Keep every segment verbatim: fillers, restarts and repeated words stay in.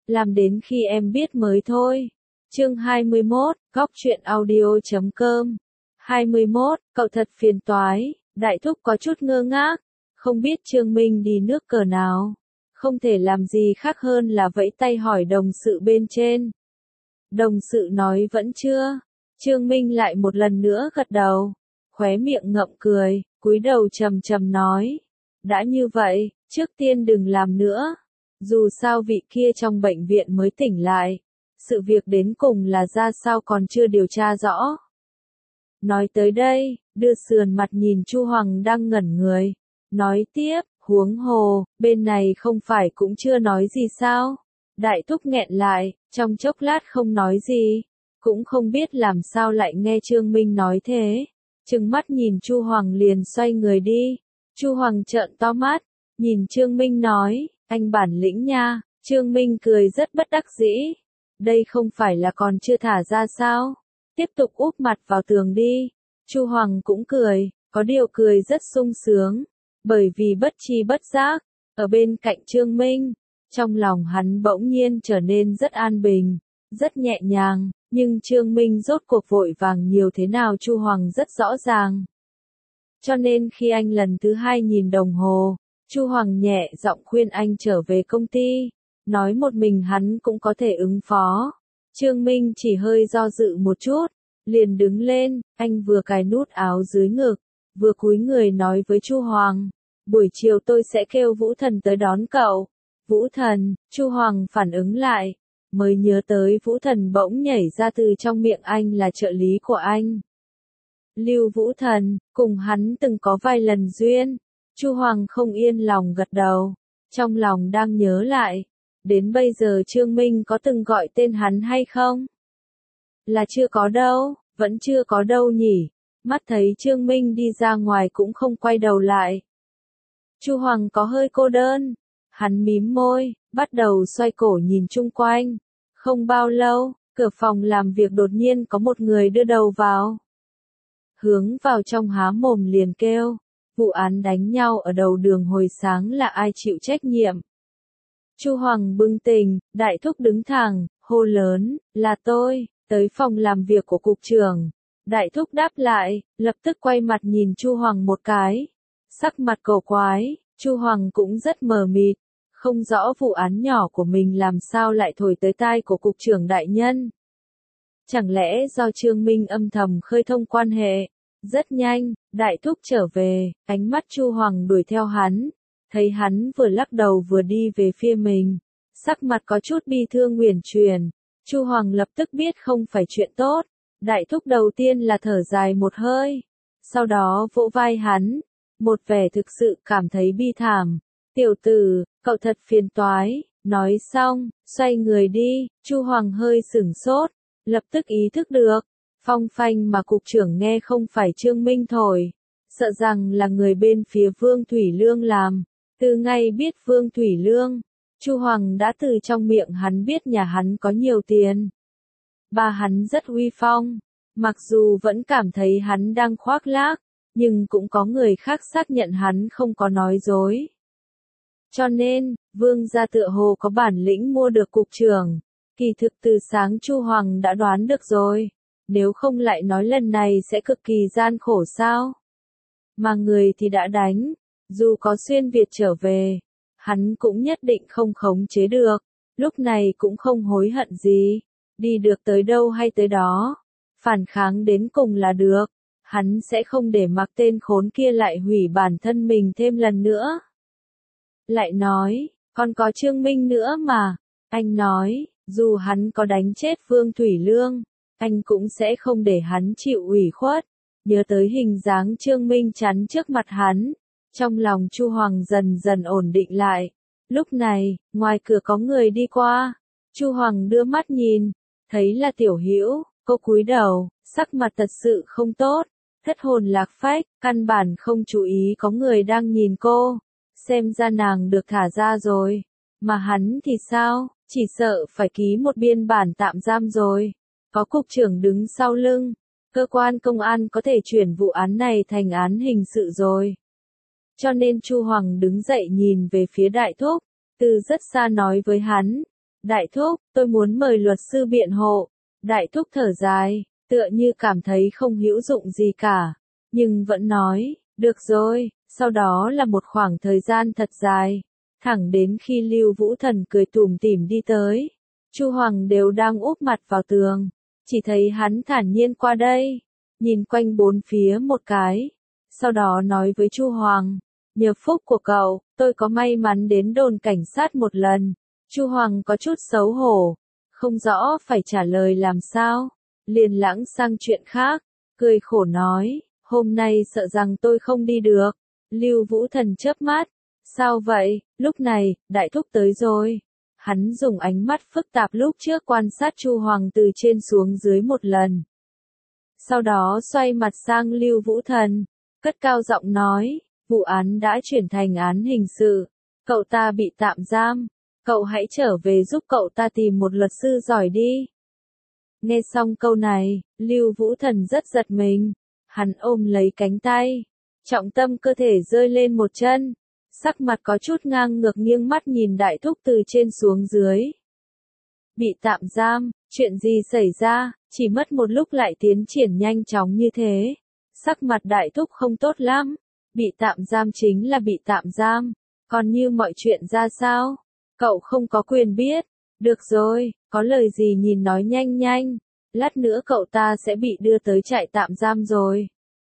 làm đến khi em biết mới thôi. Chương hai mươi mốt, góc truyện audio chấm com. hai mươi mốt, cậu thật phiền toái, Đại thúc có chút ngơ ngác, không biết Trương Minh đi nước cờ nào. Không thể làm gì khác hơn là vẫy tay hỏi đồng sự bên trên. Đồng sự nói vẫn chưa. Trương Minh lại một lần nữa gật đầu, khóe miệng ngậm cười, cúi đầu trầm trầm nói. Đã như vậy, trước tiên đừng làm nữa. Dù sao vị kia trong bệnh viện mới tỉnh lại. Sự việc đến cùng là ra sao còn chưa điều tra rõ. Nói tới đây, đưa sườn mặt nhìn Chu Hoàng đang ngẩn người. Nói tiếp, huống hồ, bên này không phải cũng chưa nói gì sao. Đại thúc nghẹn lại, trong chốc lát không nói gì. Cũng không biết làm sao lại nghe Trương Minh nói thế. Trừng mắt nhìn Chu Hoàng liền xoay người đi. Chu Hoàng trợn to mắt, nhìn Trương Minh nói, anh bản lĩnh nha. Trương Minh cười rất bất đắc dĩ. Đây không phải là còn chưa thả ra sao? Tiếp tục úp mặt vào tường đi. Chu Hoàng cũng cười, có điều cười rất sung sướng, bởi vì bất tri bất giác, ở bên cạnh Trương Minh, trong lòng hắn bỗng nhiên trở nên rất an bình, rất nhẹ nhàng, nhưng Trương Minh rốt cuộc vội vàng nhiều thế nào Chu Hoàng rất rõ ràng. Cho nên khi anh lần thứ hai nhìn đồng hồ, Chu Hoàng nhẹ giọng khuyên anh trở về công ty, nói một mình hắn cũng có thể ứng phó. Trương Minh chỉ hơi do dự một chút, liền đứng lên, anh vừa cài nút áo dưới ngực, vừa cúi người nói với Chu Hoàng, buổi chiều tôi sẽ kêu Vũ Thần tới đón cậu. Vũ Thần, Chu Hoàng phản ứng lại, mới nhớ tới Vũ Thần bỗng nhảy ra từ trong miệng anh là trợ lý của anh. Lưu Vũ Thần, cùng hắn từng có vài lần duyên. Chu Hoàng không yên lòng gật đầu, trong lòng đang nhớ lại, đến bây giờ Trương Minh có từng gọi tên hắn hay không? Là chưa có đâu, vẫn chưa có đâu nhỉ. Mắt thấy Trương Minh đi ra ngoài cũng không quay đầu lại. Chu Hoàng có hơi cô đơn, hắn mím môi, bắt đầu xoay cổ nhìn chung quanh. Không bao lâu, cửa phòng làm việc đột nhiên có một người đưa đầu vào. Hướng vào trong há mồm liền kêu, vụ án đánh nhau ở đầu đường hồi sáng là ai chịu trách nhiệm? Chu Hoàng bừng tỉnh, Đại thúc đứng thẳng, hô lớn, là tôi, tới phòng làm việc của cục trưởng. Đại thúc đáp lại, lập tức quay mặt nhìn Chu Hoàng một cái. Sắc mặt cổ quái, Chu Hoàng cũng rất mờ mịt, không rõ vụ án nhỏ của mình làm sao lại thổi tới tai của cục trưởng đại nhân. Chẳng lẽ do Trương Minh âm thầm khơi thông quan hệ? Rất nhanh, Đại thúc trở về, ánh mắt Chu Hoàng đuổi theo hắn, thấy hắn vừa lắc đầu vừa đi về phía mình, sắc mặt có chút bi thương uyển chuyển. Chu Hoàng lập tức biết không phải chuyện tốt. Đại thúc đầu tiên là thở dài một hơi, sau đó vỗ vai hắn, một vẻ thực sự cảm thấy bi thảm. Tiểu tử, cậu thật phiền toái. Nói xong, xoay người đi. Chu Hoàng hơi sửng sốt, lập tức ý thức được, phong phanh mà cục trưởng nghe không phải Trương Minh thổi, sợ rằng là người bên phía Vương Thủy Lương làm. Từ ngày biết Vương Thủy Lương, Chu Hoàng đã từ trong miệng hắn biết nhà hắn có nhiều tiền. Ba hắn rất uy phong, mặc dù vẫn cảm thấy hắn đang khoác lác, nhưng cũng có người khác xác nhận hắn không có nói dối. Cho nên, Vương gia tựa hồ có bản lĩnh mua được cục trưởng. Kỳ thực từ sáng Chu Hoàng đã đoán được rồi, nếu không lại nói lần này sẽ cực kỳ gian khổ sao. Mà người thì đã đánh, dù có xuyên Việt trở về, hắn cũng nhất định không khống chế được, lúc này cũng không hối hận gì, đi được tới đâu hay tới đó, phản kháng đến cùng là được, hắn sẽ không để mặc tên khốn kia lại hủy bản thân mình thêm lần nữa. Lại nói, còn có Trương Minh nữa mà, anh nói, dù hắn có đánh chết Vương Thủy Lương, anh cũng sẽ không để hắn chịu ủy khuất. Nhớ tới hình dáng Trương Minh chắn trước mặt hắn, trong lòng Chu Hoàng dần dần ổn định lại. Lúc này, ngoài cửa có người đi qua, Chu Hoàng đưa mắt nhìn, thấy là Tiểu Hữu, cô cúi đầu, sắc mặt thật sự không tốt, thất hồn lạc phách, căn bản không chú ý có người đang nhìn cô, xem ra nàng được thả ra rồi, mà hắn thì sao, chỉ sợ phải ký một biên bản tạm giam rồi, có cục trưởng đứng sau lưng, cơ quan công an có thể chuyển vụ án này thành án hình sự rồi. Cho nên Chu Hoàng đứng dậy nhìn về phía Đại thúc, từ rất xa nói với hắn, Đại thúc, tôi muốn mời luật sư biện hộ. Đại thúc thở dài, tựa như cảm thấy không hữu dụng gì cả, nhưng vẫn nói, được rồi, sau đó là một khoảng thời gian thật dài, thẳng đến khi Lưu Vũ Thần cười tủm tỉm đi tới. Chu Hoàng đều đang úp mặt vào tường, chỉ thấy hắn thản nhiên qua đây, nhìn quanh bốn phía một cái, sau đó nói với Chu Hoàng, nhờ phúc của cậu, tôi có may mắn đến đồn cảnh sát một lần. Chu Hoàng có chút xấu hổ, không rõ phải trả lời làm sao, liền lãng sang chuyện khác, cười khổ nói, hôm nay sợ rằng tôi không đi được. Lưu Vũ Thần chớp mắt, sao vậy, lúc này, đại thúc tới rồi. Hắn dùng ánh mắt phức tạp lúc trước quan sát Chu Hoàng từ trên xuống dưới một lần. Sau đó xoay mặt sang Lưu Vũ Thần, cất cao giọng nói, vụ án đã chuyển thành án hình sự, cậu ta bị tạm giam, cậu hãy trở về giúp cậu ta tìm một luật sư giỏi đi. Nghe xong câu này, Lưu Vũ Thần rất giật mình, hắn ôm lấy cánh tay, trọng tâm cơ thể rơi lên một chân, sắc mặt có chút ngang ngược nghiêng mắt nhìn đại thúc từ trên xuống dưới. Bị tạm giam, chuyện gì xảy ra, chỉ mất một lúc lại tiến triển nhanh chóng như thế. Sắc mặt đại thúc không tốt lắm, bị tạm giam chính là bị tạm giam, còn như mọi chuyện ra sao, cậu không có quyền biết. Được rồi, có lời gì nhìn nói nhanh nhanh, lát nữa cậu ta sẽ bị đưa tới trại tạm giam rồi.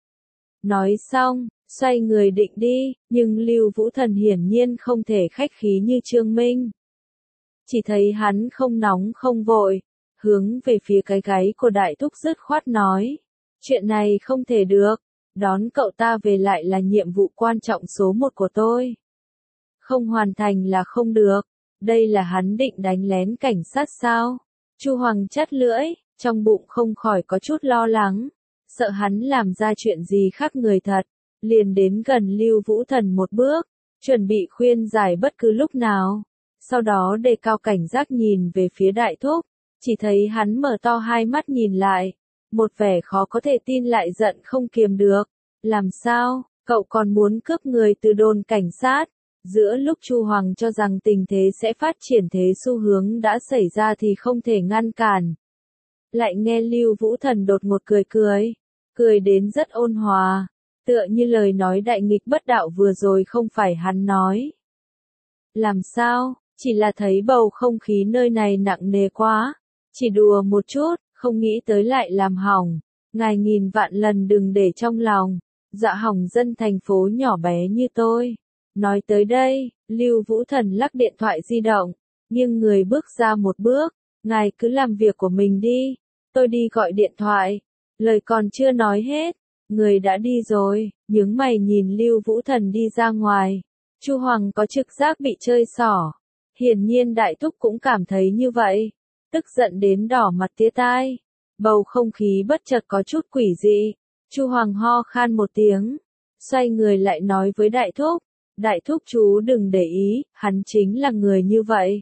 Nói xong, xoay người định đi, nhưng Lưu Vũ Thần hiển nhiên không thể khách khí như Trương Minh. Chỉ thấy hắn không nóng không vội, hướng về phía cái gáy của đại thúc dứt khoát nói, chuyện này không thể được, đón cậu ta về lại là nhiệm vụ quan trọng số một của tôi. Không hoàn thành là không được, đây là hắn định đánh lén cảnh sát sao? Chu Hoàng chắt lưỡi, trong bụng không khỏi có chút lo lắng, sợ hắn làm ra chuyện gì khác người thật, liền đến gần Lưu Vũ Thần một bước, chuẩn bị khuyên giải bất cứ lúc nào. Sau đó đề cao cảnh giác nhìn về phía đại thúc, chỉ thấy hắn mở to hai mắt nhìn lại, một vẻ khó có thể tin lại giận không kiềm được. Làm sao, cậu còn muốn cướp người từ đồn cảnh sát? Giữa lúc Chu Hoàng cho rằng tình thế sẽ phát triển thế xu hướng đã xảy ra thì không thể ngăn cản. Lại nghe Lưu Vũ Thần đột ngột cười cười, cười đến rất ôn hòa, tựa như lời nói đại nghịch bất đạo vừa rồi không phải hắn nói. Làm sao, chỉ là thấy bầu không khí nơi này nặng nề quá, chỉ đùa một chút, không nghĩ tới lại làm hỏng, ngài nghìn vạn lần đừng để trong lòng, dạ hỏng dân thành phố nhỏ bé như tôi. Nói tới đây, Lưu Vũ Thần lắc điện thoại di động, nhưng người bước ra một bước, ngài cứ làm việc của mình đi, tôi đi gọi điện thoại. Lời còn chưa nói hết, người đã đi rồi, nhướng mày nhìn Lưu Vũ Thần đi ra ngoài. Chu Hoàng có trực giác bị chơi xỏ, hiển nhiên đại thúc cũng cảm thấy như vậy, tức giận đến đỏ mặt tía tai. Bầu không khí bất chợt có chút quỷ dị, Chu Hoàng ho khan một tiếng, xoay người lại nói với đại thúc, đại thúc chú đừng để ý, hắn chính là người như vậy.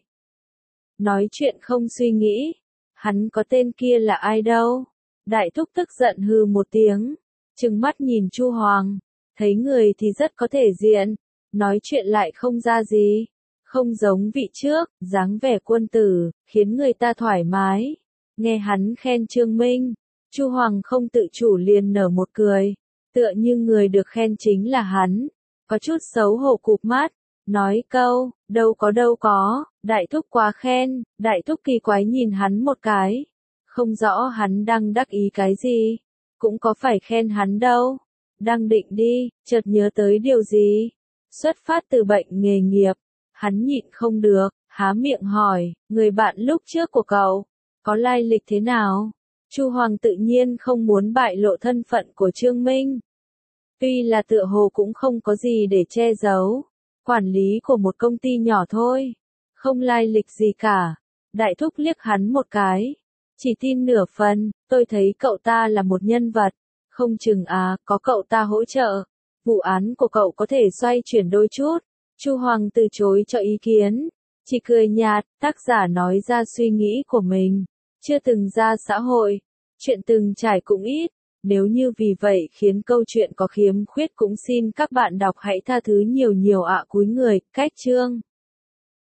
Nói chuyện không suy nghĩ, hắn có tên kia là ai đâu. Đại thúc tức giận hừ một tiếng, trừng mắt nhìn Chu Hoàng, thấy người thì rất có thể diện, nói chuyện lại không ra gì, không giống vị trước, dáng vẻ quân tử, khiến người ta thoải mái. Nghe hắn khen Trương Minh, Chu Hoàng không tự chủ liền nở một cười, tựa như người được khen chính là hắn, có chút xấu hổ cụp mắt, nói câu, đâu có đâu có, đại thúc quá khen. Đại thúc kỳ quái nhìn hắn một cái, không rõ hắn đang đắc ý cái gì, cũng có phải khen hắn đâu. Đang định đi, chợt nhớ tới điều gì, xuất phát từ bệnh nghề nghiệp, hắn nhịn không được, há miệng hỏi, người bạn lúc trước của cậu, có lai lịch thế nào? Chu Hoàng tự nhiên không muốn bại lộ thân phận của Trương Minh. Tuy là tựa hồ cũng không có gì để che giấu, quản lý của một công ty nhỏ thôi, không lai lịch gì cả. Đại thúc liếc hắn một cái, chỉ tin nửa phần, tôi thấy cậu ta là một nhân vật, không chừng à, có cậu ta hỗ trợ, vụ án của cậu có thể xoay chuyển đôi chút. Chu Hoàng từ chối cho ý kiến, chỉ cười nhạt, tác giả nói ra suy nghĩ của mình, chưa từng ra xã hội, chuyện từng trải cũng ít, nếu như vì vậy khiến câu chuyện có khiếm khuyết cũng xin các bạn đọc hãy tha thứ nhiều nhiều ạ. Cúi người, cách chương.